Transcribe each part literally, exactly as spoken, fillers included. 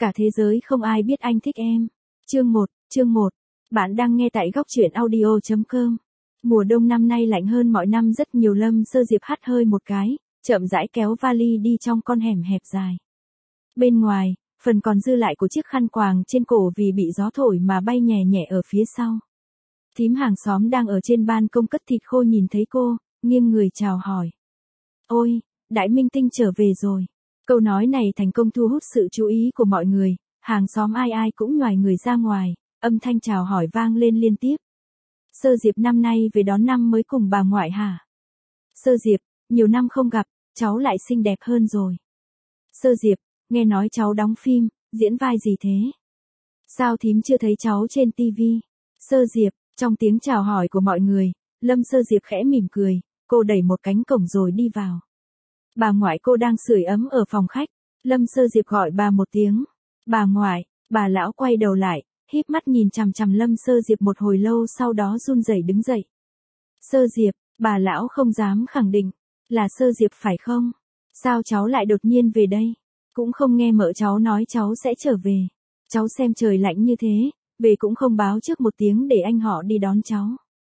Cả thế giới không ai biết anh thích em. Chương một, chương một. Bạn đang nghe tại góc truyện audio chấm com. Mùa đông năm nay lạnh hơn mọi năm rất nhiều. Lâm Sơ Diệp hắt hơi một cái, chậm rãi kéo vali đi trong con hẻm hẹp dài. Bên ngoài, phần còn dư lại của chiếc khăn quàng trên cổ vì bị gió thổi mà bay nhẹ nhẹ ở phía sau. Thím hàng xóm đang ở trên ban công cất thịt khô nhìn thấy cô, nghiêng người chào hỏi. Ôi, Đại Minh Tinh trở về rồi. Câu nói này thành công thu hút sự chú ý của mọi người, hàng xóm ai ai cũng nhoài người ra ngoài, âm thanh chào hỏi vang lên liên tiếp. Sơ Diệp năm nay về đón năm mới cùng bà ngoại hả? Sơ Diệp, nhiều năm không gặp, cháu lại xinh đẹp hơn rồi. Sơ Diệp, nghe nói cháu đóng phim, diễn vai gì thế? Sao thím chưa thấy cháu trên tivi? Sơ Diệp, trong tiếng chào hỏi của mọi người, Lâm Sơ Diệp khẽ mỉm cười, cô đẩy một cánh cổng rồi đi vào. Bà ngoại cô đang sưởi ấm ở phòng khách, Lâm Sơ Diệp gọi bà một tiếng. Bà ngoại, bà lão quay đầu lại, híp mắt nhìn chằm chằm Lâm Sơ Diệp một hồi lâu sau đó run rẩy đứng dậy. Sơ Diệp, bà lão không dám khẳng định, là Sơ Diệp phải không? Sao cháu lại đột nhiên về đây? Cũng không nghe mợ cháu nói cháu sẽ trở về. Cháu xem trời lạnh như thế, về cũng không báo trước một tiếng để anh họ đi đón cháu.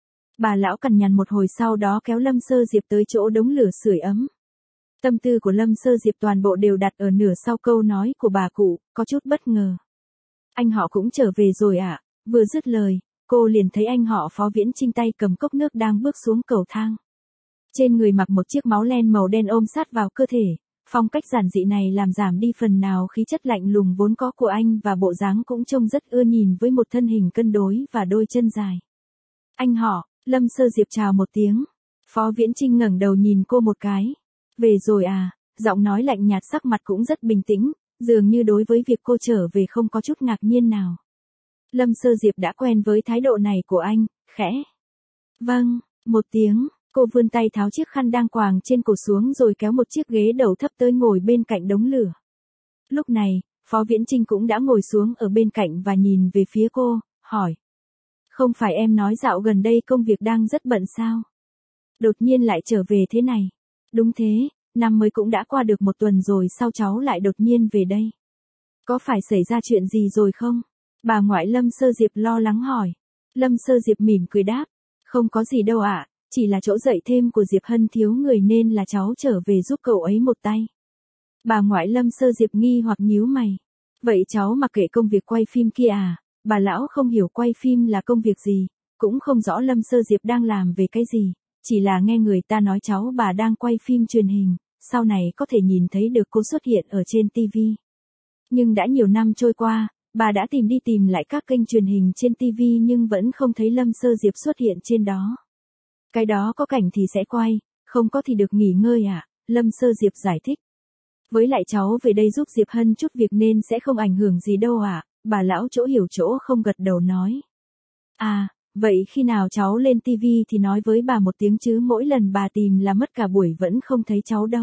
Bà lão cằn nhằn một hồi sau đó kéo Lâm Sơ Diệp tới chỗ đống lửa sưởi ấm. Tâm tư của Lâm Sơ Diệp toàn bộ đều đặt ở nửa sau câu nói của bà cụ, có chút bất ngờ. Anh họ cũng trở về rồi ạ. À? Vừa dứt lời, cô liền thấy anh họ Phó Viễn Chinh tay cầm cốc nước đang bước xuống cầu thang. Trên người mặc một chiếc máu len màu đen ôm sát vào cơ thể, phong cách giản dị này làm giảm đi phần nào khí chất lạnh lùng vốn có của anh và bộ dáng cũng trông rất ưa nhìn với một thân hình cân đối và đôi chân dài. Anh họ, Lâm Sơ Diệp chào một tiếng. Phó Viễn Chinh ngẩng đầu nhìn cô một cái. Về rồi à, giọng nói lạnh nhạt sắc mặt cũng rất bình tĩnh, dường như đối với việc cô trở về không có chút ngạc nhiên nào. Lâm Sơ Diệp đã quen với thái độ này của anh, khẽ. Vâng, một tiếng, cô vươn tay tháo chiếc khăn đang quàng trên cổ xuống rồi kéo một chiếc ghế đầu thấp tới ngồi bên cạnh đống lửa. Lúc này, Phó Viễn Chinh cũng đã ngồi xuống ở bên cạnh và nhìn về phía cô, hỏi. Không phải em nói dạo gần đây công việc đang rất bận sao? Đột nhiên lại trở về thế này. Đúng thế, năm mới cũng đã qua được một tuần rồi sao cháu lại đột nhiên về đây? Có phải xảy ra chuyện gì rồi không? Bà ngoại Lâm Sơ Diệp lo lắng hỏi. Lâm Sơ Diệp mỉm cười đáp. Không có gì đâu ạ, à, chỉ là chỗ dạy thêm của Diệp Hân thiếu người nên là cháu trở về giúp cậu ấy một tay. Bà ngoại Lâm Sơ Diệp nghi hoặc nhíu mày. Vậy cháu mặc kệ công việc quay phim kia à? Bà lão không hiểu quay phim là công việc gì, cũng không rõ Lâm Sơ Diệp đang làm về cái gì. Chỉ là nghe người ta nói cháu bà đang quay phim truyền hình, sau này có thể nhìn thấy được cô xuất hiện ở trên tivi. Nhưng đã nhiều năm trôi qua, bà đã tìm đi tìm lại các kênh truyền hình trên tivi nhưng vẫn không thấy Lâm Sơ Diệp xuất hiện trên đó. Cái đó có cảnh thì sẽ quay, không có thì được nghỉ ngơi ạ, à? Lâm Sơ Diệp giải thích. Với lại cháu về đây giúp Diệp Hân chút việc nên sẽ không ảnh hưởng gì đâu ạ, à? Bà lão chỗ hiểu chỗ không gật đầu nói. À, vậy khi nào cháu lên tivi thì nói với bà một tiếng chứ mỗi lần bà tìm là mất cả buổi vẫn không thấy cháu đâu.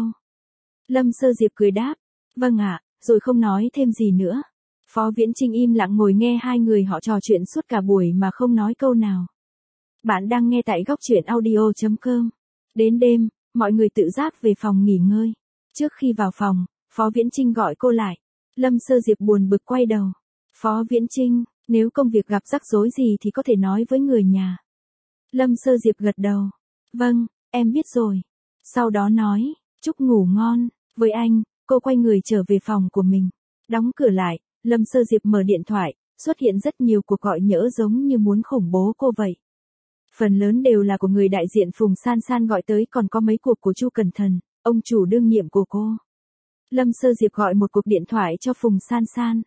Lâm Sơ Diệp cười đáp. Vâng ạ, à, rồi không nói thêm gì nữa. Phó Viễn Chinh im lặng ngồi nghe hai người họ trò chuyện suốt cả buổi mà không nói câu nào. Bạn đang nghe tại góc truyện audio chấm com. Đến đêm, mọi người tự giác về phòng nghỉ ngơi. Trước khi vào phòng, Phó Viễn Chinh gọi cô lại. Lâm Sơ Diệp buồn bực quay đầu. Phó Viễn Chinh, nếu công việc gặp rắc rối gì thì có thể nói với người nhà. Lâm Sơ Diệp gật đầu. Vâng, em biết rồi. Sau đó nói, chúc ngủ ngon. Với anh, cô quay người trở về phòng của mình. Đóng cửa lại, Lâm Sơ Diệp mở điện thoại, xuất hiện rất nhiều cuộc gọi nhỡ giống như muốn khủng bố cô vậy. Phần lớn đều là của người đại diện Phùng San San gọi tới còn có mấy cuộc của Chu Cẩn Thận, ông chủ đương nhiệm của cô. Lâm Sơ Diệp gọi một cuộc điện thoại cho Phùng San San.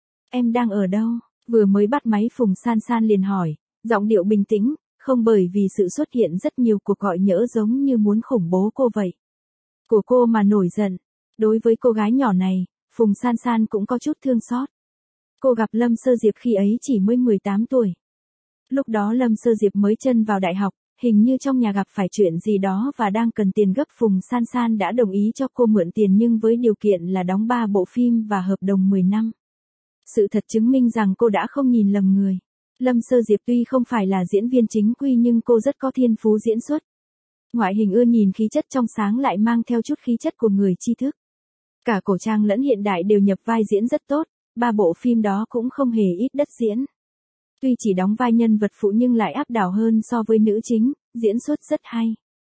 Em đang ở đâu? Vừa mới bắt máy Phùng San San liền hỏi, giọng điệu bình tĩnh, không bởi vì sự xuất hiện rất nhiều cuộc gọi nhỡ giống như muốn khủng bố cô vậy. Của cô mà nổi giận. Đối với cô gái nhỏ này, Phùng San San cũng có chút thương xót. Cô gặp Lâm Sơ Diệp khi ấy chỉ mới mười tám tuổi. Lúc đó Lâm Sơ Diệp mới chân vào đại học, hình như trong nhà gặp phải chuyện gì đó và đang cần tiền gấp. Phùng San San đã đồng ý cho cô mượn tiền nhưng với điều kiện là đóng ba bộ phim và hợp đồng mười năm. Sự thật chứng minh rằng cô đã không nhìn lầm người. Lâm Sơ Diệp tuy không phải là diễn viên chính quy nhưng cô rất có thiên phú diễn xuất. Ngoại hình ưa nhìn khí chất trong sáng lại mang theo chút khí chất của người tri thức. Cả cổ trang lẫn hiện đại đều nhập vai diễn rất tốt, ba bộ phim đó cũng không hề ít đất diễn. Tuy chỉ đóng vai nhân vật phụ nhưng lại áp đảo hơn so với nữ chính, diễn xuất rất hay.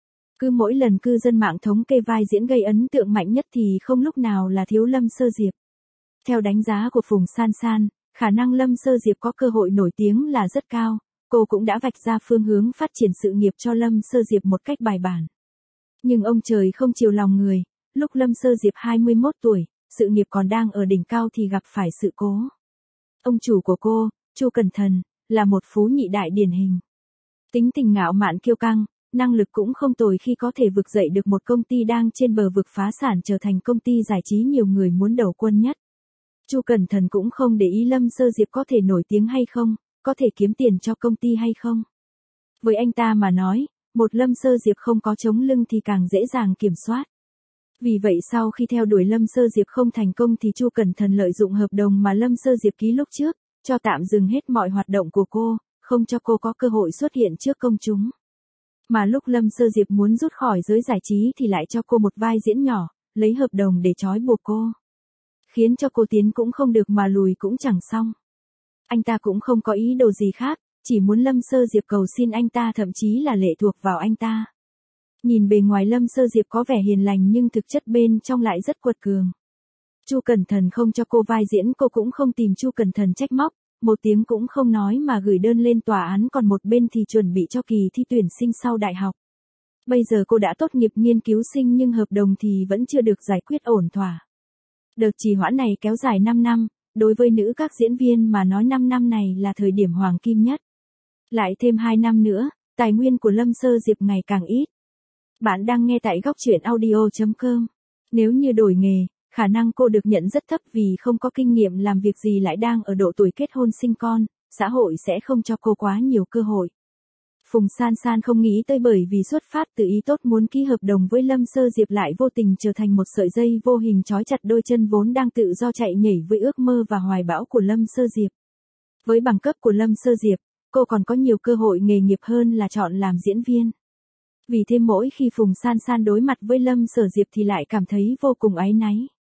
Cứ mỗi lần cư dân mạng thống kê vai diễn gây ấn tượng mạnh nhất thì không lúc nào là thiếu Lâm Sơ Diệp. Theo đánh giá của Phùng San San, khả năng Lâm Sơ Diệp có cơ hội nổi tiếng là rất cao, cô cũng đã vạch ra phương hướng phát triển sự nghiệp cho Lâm Sơ Diệp một cách bài bản. Nhưng ông trời không chiều lòng người, lúc Lâm Sơ Diệp hai mươi mốt tuổi, sự nghiệp còn đang ở đỉnh cao thì gặp phải sự cố. Ông chủ của cô, Chu Cẩn Thần, là một phú nhị đại điển hình. Tính tình ngạo mạn kiêu căng, năng lực cũng không tồi khi có thể vực dậy được một công ty đang trên bờ vực phá sản trở thành công ty giải trí nhiều người muốn đầu quân nhất. Chu Cẩn Thần cũng không để ý Lâm Sơ Diệp có thể nổi tiếng hay không, có thể kiếm tiền cho công ty hay không. Với anh ta mà nói, một Lâm Sơ Diệp không có chống lưng thì càng dễ dàng kiểm soát. Vì vậy sau khi theo đuổi Lâm Sơ Diệp không thành công thì Chu Cẩn Thần lợi dụng hợp đồng mà Lâm Sơ Diệp ký lúc trước, cho tạm dừng hết mọi hoạt động của cô, không cho cô có cơ hội xuất hiện trước công chúng. Mà lúc Lâm Sơ Diệp muốn rút khỏi giới giải trí thì lại cho cô một vai diễn nhỏ, lấy hợp đồng để trói buộc cô. Khiến cho cô tiến cũng không được mà lùi cũng chẳng xong. Anh ta cũng không có ý đồ gì khác, chỉ muốn Lâm Sơ Diệp cầu xin anh ta, thậm chí là lệ thuộc vào anh ta. Nhìn bề ngoài Lâm Sơ Diệp có vẻ hiền lành nhưng thực chất bên trong lại rất quật cường. Chu Cẩn Thần không cho cô vai diễn, cô cũng không tìm Chu Cẩn Thần trách móc, một tiếng cũng không nói mà gửi đơn lên tòa án, còn một bên thì chuẩn bị cho kỳ thi tuyển sinh sau đại học. Bây giờ cô đã tốt nghiệp nghiên cứu sinh nhưng hợp đồng thì vẫn chưa được giải quyết ổn thỏa. Đợt trì hoãn này kéo dài năm năm, đối với nữ các diễn viên mà nói năm năm này là thời điểm hoàng kim nhất. Lại thêm hai năm nữa, tài nguyên của Lâm Sơ Diệp ngày càng ít. Bạn đang nghe tại góc truyện audio chấm com. Nếu như đổi nghề, khả năng cô được nhận rất thấp vì không có kinh nghiệm làm việc gì, lại đang ở độ tuổi kết hôn sinh con, xã hội sẽ không cho cô quá nhiều cơ hội. Phùng San San không nghĩ tới bởi vì xuất phát từ ý tốt muốn ký hợp đồng với Lâm Sơ Diệp lại vô tình trở thành một sợi dây vô hình trói chặt đôi chân vốn đang tự do chạy nhảy với ước mơ và hoài bão của Lâm Sơ Diệp. Với bằng cấp của Lâm Sơ Diệp, cô còn có nhiều cơ hội nghề nghiệp hơn là chọn làm diễn viên. Vì thế mỗi khi Phùng San San đối mặt với Lâm Sơ Diệp thì lại cảm thấy vô cùng áy náy.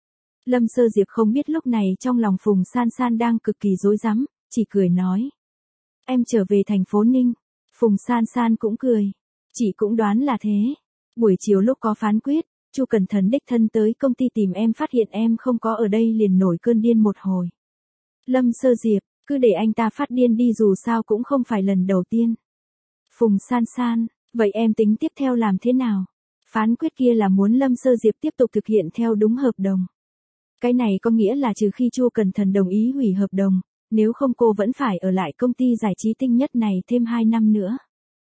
Lâm Sơ Diệp không biết lúc này trong lòng Phùng San San đang cực kỳ rối rắm, chỉ cười nói. Em trở về thành phố Ninh. Phùng San San cũng cười. Chị cũng đoán là thế. Buổi chiều lúc có phán quyết, Chu Cẩn Thần đích thân tới công ty tìm em, phát hiện em không có ở đây liền nổi cơn điên một hồi. Lâm Sơ Diệp, cứ để anh ta phát điên đi, dù sao cũng không phải lần đầu tiên. Phùng San San, vậy em tính tiếp theo làm thế nào? Phán quyết kia là muốn Lâm Sơ Diệp tiếp tục thực hiện theo đúng hợp đồng. Cái này có nghĩa là trừ khi Chu Cẩn Thần đồng ý hủy hợp đồng, nếu không cô vẫn phải ở lại công ty giải trí Tinh Nhất này thêm hai năm nữa.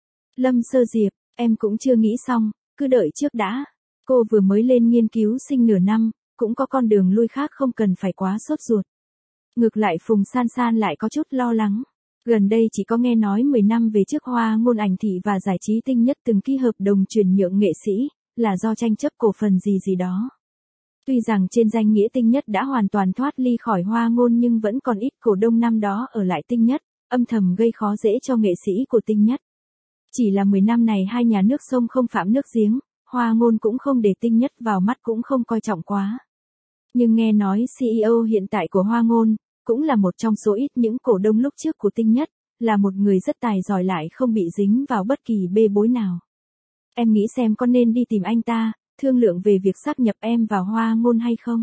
Lâm Sơ Diệp, em cũng chưa nghĩ xong, cứ đợi trước đã. Cô vừa mới lên nghiên cứu sinh nửa năm, cũng có con đường lui khác, không cần phải quá sốt ruột. Ngược lại Phùng San San lại có chút lo lắng. Gần đây chỉ có nghe nói mười năm về trước Hoa Ngôn Ảnh Thị và Giải trí Tinh Nhất từng ký hợp đồng chuyển nhượng nghệ sĩ, là do tranh chấp cổ phần gì gì đó. Tuy rằng trên danh nghĩa Tinh Nhất đã hoàn toàn thoát ly khỏi Hoa Ngôn nhưng vẫn còn ít cổ đông năm đó ở lại Tinh Nhất, âm thầm gây khó dễ cho nghệ sĩ của Tinh Nhất. Chỉ là mười năm này hai nhà nước sông không phạm nước giếng, Hoa Ngôn cũng không để Tinh Nhất vào mắt, cũng không coi trọng quá. Nhưng nghe nói xê e ô hiện tại của Hoa Ngôn, cũng là một trong số ít những cổ đông lúc trước của Tinh Nhất, là một người rất tài giỏi lại không bị dính vào bất kỳ bê bối nào. Em nghĩ xem có nên đi tìm anh ta, thương lượng về việc sáp nhập em vào Hoa Ngôn hay không?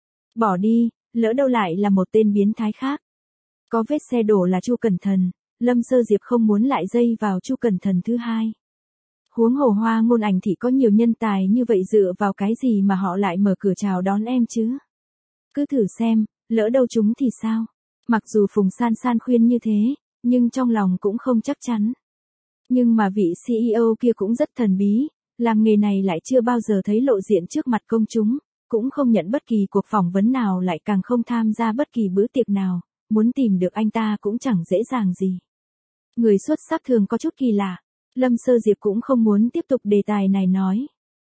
Bỏ đi, lỡ đâu lại là một tên biến thái khác. Có vết xe đổ là Chu Cẩn Thần, Lâm Sơ Diệp không muốn lại dây vào Chu Cẩn Thần thứ hai. Huống hồ Hoa Ngôn Ảnh Thị có nhiều nhân tài như vậy, dựa vào cái gì mà họ lại mở cửa chào đón em chứ? Cứ thử xem, lỡ đâu chúng thì sao? Mặc dù Phùng San San khuyên như thế, nhưng trong lòng cũng không chắc chắn. Nhưng mà vị xê e ô kia cũng rất thần bí, làm nghề này lại chưa bao giờ thấy lộ diện trước mặt công chúng, cũng không nhận bất kỳ cuộc phỏng vấn nào, lại càng không tham gia bất kỳ bữa tiệc nào, muốn tìm được anh ta cũng chẳng dễ dàng gì. Người xuất sắc thường có chút kỳ lạ. Lâm Sơ Diệp cũng không muốn tiếp tục đề tài này, nói.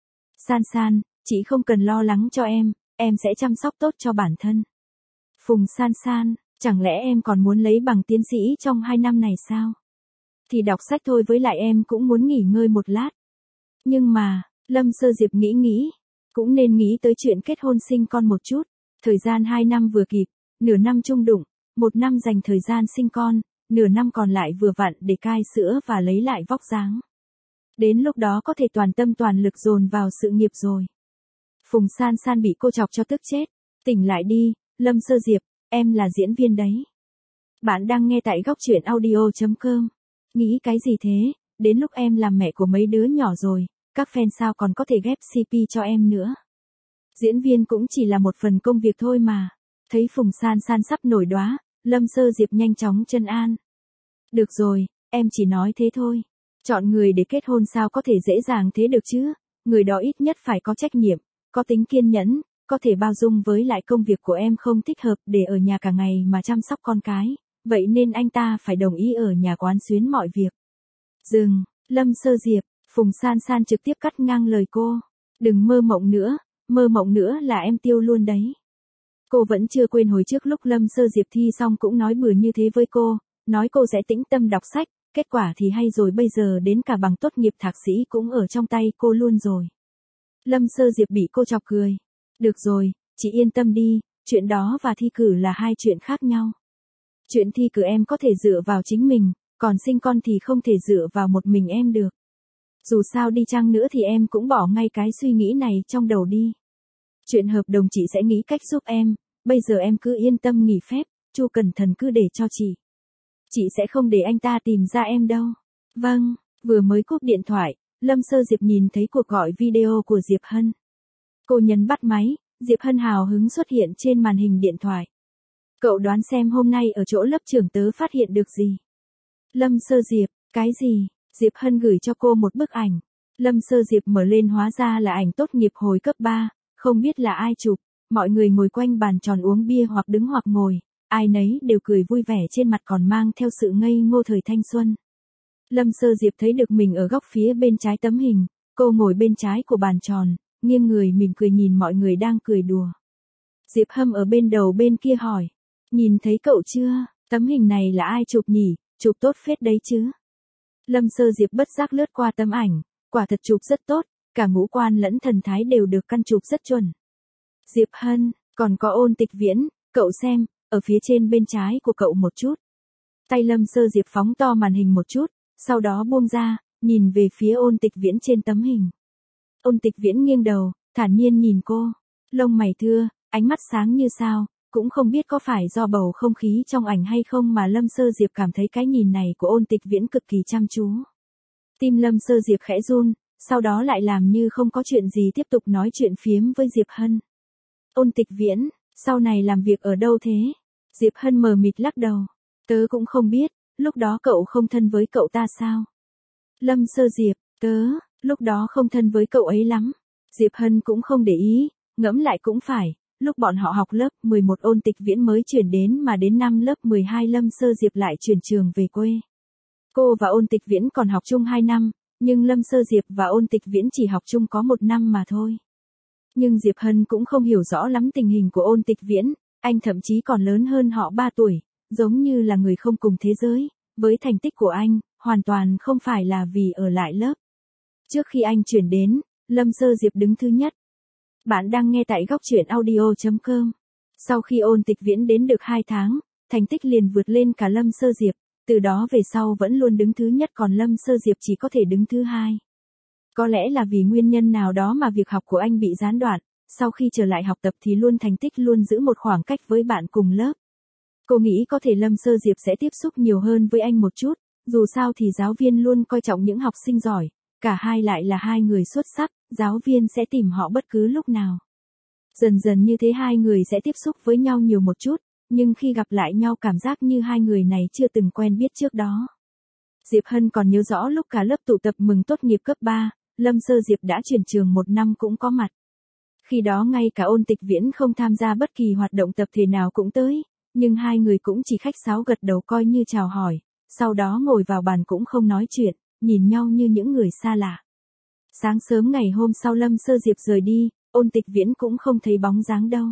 San San, chị không cần lo lắng cho em, em sẽ chăm sóc tốt cho bản thân. Phùng San San, chẳng lẽ em còn muốn lấy bằng tiến sĩ trong hai năm này sao? Thì đọc sách thôi, với lại em cũng muốn nghỉ ngơi một lát. Nhưng mà, Lâm Sơ Diệp nghĩ nghĩ, cũng nên nghĩ tới chuyện kết hôn sinh con một chút. Thời gian hai năm vừa kịp, nửa năm chung đụng, một năm dành thời gian sinh con, nửa năm còn lại vừa vặn để cai sữa và lấy lại vóc dáng. Đến lúc đó có thể toàn tâm toàn lực dồn vào sự nghiệp rồi. Phùng San San bị cô chọc cho tức chết. Tỉnh lại đi, Lâm Sơ Diệp, em là diễn viên đấy. Bạn đang nghe tại góc truyện audio.com. Nghĩ cái gì thế, đến lúc em làm mẹ của mấy đứa nhỏ rồi, các fan sao còn có thể ghép xê pê cho em nữa. Diễn viên cũng chỉ là một phần công việc thôi mà. Thấy Phùng San San sắp nổi đoá, Lâm Sơ Diệp nhanh chóng trấn an. Được rồi, em chỉ nói thế thôi. Chọn người để kết hôn sao có thể dễ dàng thế được chứ, người đó ít nhất phải có trách nhiệm, có tính kiên nhẫn, có thể bao dung với lại công việc của em không thích hợp để ở nhà cả ngày mà chăm sóc con cái, vậy nên anh ta phải đồng ý ở nhà quán xuyến mọi việc. Dừng, Lâm Sơ Diệp, Phùng San San trực tiếp cắt ngang lời cô. Đừng mơ mộng nữa, mơ mộng nữa là em tiêu luôn đấy. Cô vẫn chưa quên hồi trước lúc Lâm Sơ Diệp thi xong cũng nói bừa như thế với cô, nói cô sẽ tĩnh tâm đọc sách, kết quả thì hay rồi bây giờ đến cả bằng tốt nghiệp thạc sĩ cũng ở trong tay cô luôn rồi. Lâm Sơ Diệp bị cô chọc cười. Được rồi, chị yên tâm đi, chuyện đó và thi cử là hai chuyện khác nhau. Chuyện thi cử em có thể dựa vào chính mình, còn sinh con thì không thể dựa vào một mình em được. Dù sao đi chăng nữa thì em cũng bỏ ngay cái suy nghĩ này trong đầu đi. Chuyện hợp đồng chị sẽ nghĩ cách giúp em, bây giờ em cứ yên tâm nghỉ phép, Chu Cẩn Thận cứ để cho chị. Chị sẽ không để anh ta tìm ra em đâu. Vâng, vừa mới cúp điện thoại, Lâm Sơ Diệp nhìn thấy cuộc gọi video của Diệp Hân. Cô nhấn bắt máy, Diệp Hân hào hứng xuất hiện trên màn hình điện thoại. Cậu đoán xem hôm nay ở chỗ lớp trưởng tớ phát hiện được gì? Lâm Sơ Diệp, cái gì? Diệp Hân gửi cho cô một bức ảnh. Lâm Sơ Diệp mở lên hóa ra là ảnh tốt nghiệp hồi cấp ba, không biết là ai chụp, mọi người ngồi quanh bàn tròn uống bia hoặc đứng hoặc ngồi, ai nấy đều cười vui vẻ trên mặt còn mang theo sự ngây ngô thời thanh xuân. Lâm Sơ Diệp thấy được mình ở góc phía bên trái tấm hình, cô ngồi bên trái của bàn tròn, nghiêng người mỉm cười nhìn mọi người đang cười đùa. Diệp Hâm ở bên đầu bên kia hỏi, nhìn thấy cậu chưa, tấm hình này là ai chụp nhỉ, chụp tốt phết đấy chứ. Lâm Sơ Diệp bất giác lướt qua tấm ảnh, quả thật chụp rất tốt, cả ngũ quan lẫn thần thái đều được căn chụp rất chuẩn. Diệp Hân, còn có Ôn Tịch Viễn, cậu xem, ở phía trên bên trái của cậu một chút. Tay Lâm Sơ Diệp phóng to màn hình một chút, sau đó buông ra, nhìn về phía Ôn Tịch Viễn trên tấm hình. Ôn Tịch Viễn nghiêng đầu, thản nhiên nhìn cô, lông mày thưa, ánh mắt sáng như sao, cũng không biết có phải do bầu không khí trong ảnh hay không mà Lâm Sơ Diệp cảm thấy cái nhìn này của Ôn Tịch Viễn cực kỳ chăm chú. Tim Lâm Sơ Diệp khẽ run, sau đó lại làm như không có chuyện gì tiếp tục nói chuyện phiếm với Diệp Hân. Ôn Tịch Viễn, sau này làm việc ở đâu thế? Diệp Hân mờ mịt lắc đầu. Tớ cũng không biết, lúc đó cậu không thân với cậu ta sao? Lâm Sơ Diệp, tớ, lúc đó không thân với cậu ấy lắm. Diệp Hân cũng không để ý, ngẫm lại cũng phải, lúc bọn họ học lớp mười một Ôn Tịch Viễn mới chuyển đến mà đến năm lớp mười hai Lâm Sơ Diệp lại chuyển trường về quê. Cô và Ôn Tịch Viễn còn học chung hai năm, nhưng Lâm Sơ Diệp và Ôn Tịch Viễn chỉ học chung có một năm mà thôi. Nhưng Diệp Hân cũng không hiểu rõ lắm tình hình của Ôn Tịch Viễn, anh thậm chí còn lớn hơn họ ba tuổi, giống như là người không cùng thế giới, với thành tích của anh, hoàn toàn không phải là vì ở lại lớp. Trước khi anh chuyển đến, Lâm Sơ Diệp đứng thứ nhất. Bạn đang nghe tại góc truyện audio.com. Sau khi Ôn Tịch Viễn đến được hai tháng, thành tích liền vượt lên cả Lâm Sơ Diệp, từ đó về sau vẫn luôn đứng thứ nhất còn Lâm Sơ Diệp chỉ có thể đứng thứ hai. Có lẽ là vì nguyên nhân nào đó mà việc học của anh bị gián đoạn, sau khi trở lại học tập thì luôn thành tích luôn giữ một khoảng cách với bạn cùng lớp. Cô nghĩ có thể Lâm Sơ Diệp sẽ tiếp xúc nhiều hơn với anh một chút, dù sao thì giáo viên luôn coi trọng những học sinh giỏi, cả hai lại là hai người xuất sắc, giáo viên sẽ tìm họ bất cứ lúc nào. Dần dần như thế hai người sẽ tiếp xúc với nhau nhiều một chút, nhưng khi gặp lại nhau cảm giác như hai người này chưa từng quen biết trước đó. Diệp Hân còn nhớ rõ lúc cả lớp tụ tập mừng tốt nghiệp cấp ba, Lâm Sơ Diệp đã chuyển trường một năm cũng có mặt. Khi đó ngay cả Ôn Tịch Viễn không tham gia bất kỳ hoạt động tập thể nào cũng tới, nhưng hai người cũng chỉ khách sáo gật đầu coi như chào hỏi, sau đó ngồi vào bàn cũng không nói chuyện, nhìn nhau như những người xa lạ. Sáng sớm ngày hôm sau Lâm Sơ Diệp rời đi, Ôn Tịch Viễn cũng không thấy bóng dáng đâu.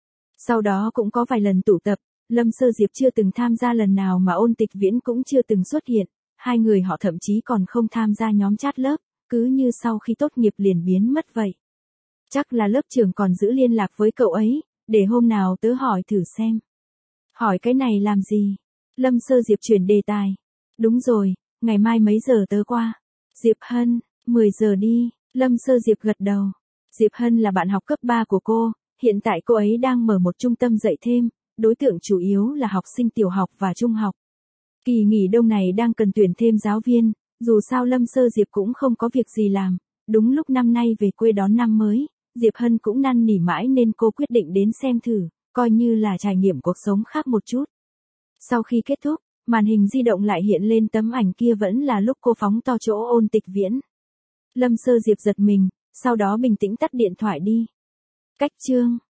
Sau đó cũng có vài lần tụ tập, Lâm Sơ Diệp chưa từng tham gia lần nào mà Ôn Tịch Viễn cũng chưa từng xuất hiện, hai người họ thậm chí còn không tham gia nhóm chat lớp, cứ như sau khi tốt nghiệp liền biến mất vậy. Chắc là lớp trưởng còn giữ liên lạc với cậu ấy, để hôm nào tớ hỏi thử xem. Hỏi cái này làm gì? Lâm Sơ Diệp chuyển đề tài. Đúng rồi, ngày mai mấy giờ tớ qua? Diệp Hân, mười giờ đi, Lâm Sơ Diệp gật đầu. Diệp Hân là bạn học cấp ba của cô, hiện tại cô ấy đang mở một trung tâm dạy thêm, đối tượng chủ yếu là học sinh tiểu học và trung học. Kỳ nghỉ đông này đang cần tuyển thêm giáo viên, dù sao Lâm Sơ Diệp cũng không có việc gì làm, đúng lúc năm nay về quê đón năm mới, Diệp Hân cũng năn nỉ mãi nên cô quyết định đến xem thử, coi như là trải nghiệm cuộc sống khác một chút. Sau khi kết thúc, màn hình di động lại hiện lên tấm ảnh kia vẫn là lúc cô phóng to chỗ Ôn Tịch Viễn. Lâm Sơ Diệp giật mình, sau đó bình tĩnh tắt điện thoại đi. Cách chương